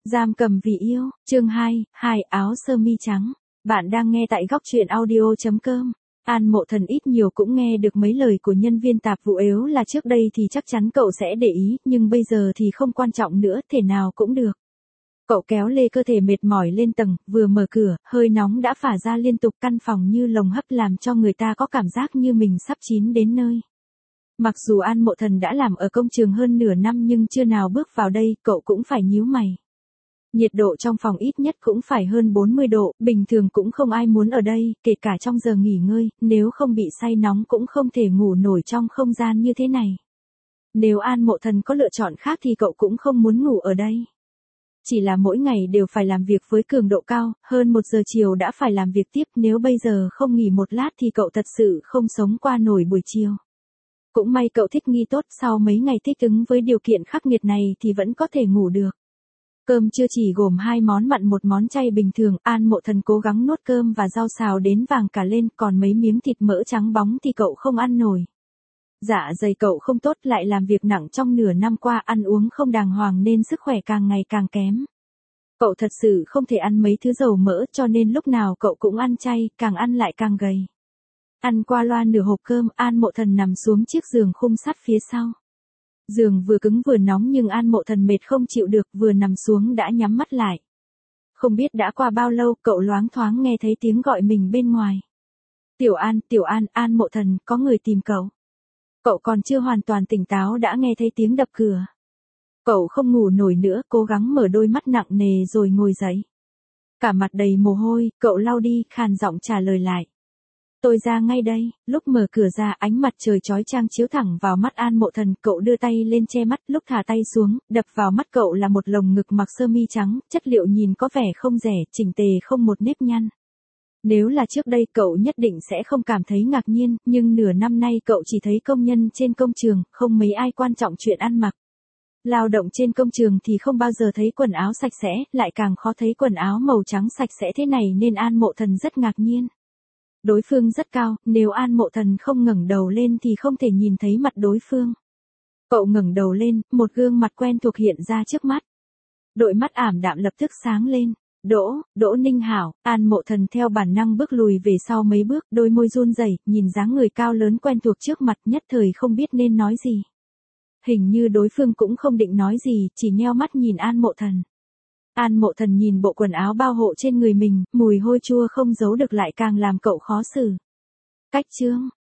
Giam cầm vì yêu, chương 2, áo sơ mi trắng. Bạn đang nghe tại góc truyện audio.com. An Mộ Thần ít nhiều cũng nghe được mấy lời của nhân viên tạp vụ, ếu là trước đây thì chắc chắn cậu sẽ để ý, nhưng bây giờ thì không quan trọng nữa, thể nào cũng được. Cậu kéo lê cơ thể mệt mỏi lên tầng, vừa mở cửa, hơi nóng đã phả ra liên tục, căn phòng như lồng hấp làm cho người ta có cảm giác như mình sắp chín đến nơi. Mặc dù An Mộ Thần đã làm ở công trường hơn nửa năm nhưng chưa nào bước vào đây, cậu cũng phải nhíu mày. Nhiệt độ trong phòng ít nhất cũng phải hơn 40 độ, bình thường cũng không ai muốn ở đây, kể cả trong giờ nghỉ ngơi, nếu không bị say nóng cũng không thể ngủ nổi trong không gian như thế này. Nếu An Mộ Thần có lựa chọn khác thì cậu cũng không muốn ngủ ở đây. Chỉ là mỗi ngày đều phải làm việc với cường độ cao, hơn 1 giờ chiều đã phải làm việc tiếp, nếu bây giờ không nghỉ một lát thì cậu thật sự không sống qua nổi buổi chiều. Cũng may cậu thích nghi tốt, sau mấy ngày thích ứng với điều kiện khắc nghiệt này thì vẫn có thể ngủ được. Cơm trưa chỉ gồm 2 món mặn 1 món chay bình thường, An Mộ Thần cố gắng nuốt cơm và rau xào đến vàng cả lên, còn mấy miếng thịt mỡ trắng bóng thì cậu không ăn nổi. Dạ dày cậu không tốt, lại làm việc nặng trong nửa năm qua, ăn uống không đàng hoàng nên sức khỏe càng ngày càng kém. Cậu thật sự không thể ăn mấy thứ dầu mỡ, cho nên lúc nào cậu cũng ăn chay, càng ăn lại càng gầy. Ăn qua loa nửa hộp cơm, An Mộ Thần nằm xuống chiếc giường khung sắt phía sau. Giường vừa cứng vừa nóng nhưng An Mộ Thần mệt không chịu được, vừa nằm xuống đã nhắm mắt lại. Không biết đã qua bao lâu, cậu loáng thoáng nghe thấy tiếng gọi mình bên ngoài. Tiểu An, An Mộ Thần, có người tìm cậu. Cậu còn chưa hoàn toàn tỉnh táo đã nghe thấy tiếng đập cửa. Cậu không ngủ nổi nữa, cố gắng mở đôi mắt nặng nề rồi ngồi dậy. Cả mặt đầy mồ hôi, cậu lau đi, khàn giọng trả lời lại. Tôi ra ngay đây. Lúc mở cửa ra, ánh mặt trời chói chang chiếu thẳng vào mắt An Mộ Thần, cậu đưa tay lên che mắt, lúc thả tay xuống, đập vào mắt cậu là một lồng ngực mặc sơ mi trắng, chất liệu nhìn có vẻ không rẻ, chỉnh tề không một nếp nhăn. Nếu là trước đây cậu nhất định sẽ không cảm thấy ngạc nhiên, nhưng nửa năm nay cậu chỉ thấy công nhân trên công trường, không mấy ai quan trọng chuyện ăn mặc. Lao động trên công trường thì không bao giờ thấy quần áo sạch sẽ, lại càng khó thấy quần áo màu trắng sạch sẽ thế này nên An Mộ Thần rất ngạc nhiên. Đối phương rất cao, nếu An Mộ Thần không ngẩng đầu lên thì không thể nhìn thấy mặt đối phương. Cậu ngẩng đầu lên, một gương mặt quen thuộc hiện ra trước mắt. Đôi mắt ảm đạm lập tức sáng lên. Đỗ Ninh Hảo. An Mộ Thần theo bản năng bước lùi về sau mấy bước, đôi môi run rẩy, nhìn dáng người cao lớn quen thuộc trước mặt, nhất thời không biết nên nói gì. Hình như đối phương cũng không định nói gì, chỉ nheo mắt nhìn An Mộ Thần. An Mộ Thần nhìn bộ quần áo bao hộ trên người mình, mùi hôi chua không giấu được lại càng làm cậu khó xử. Cách chương,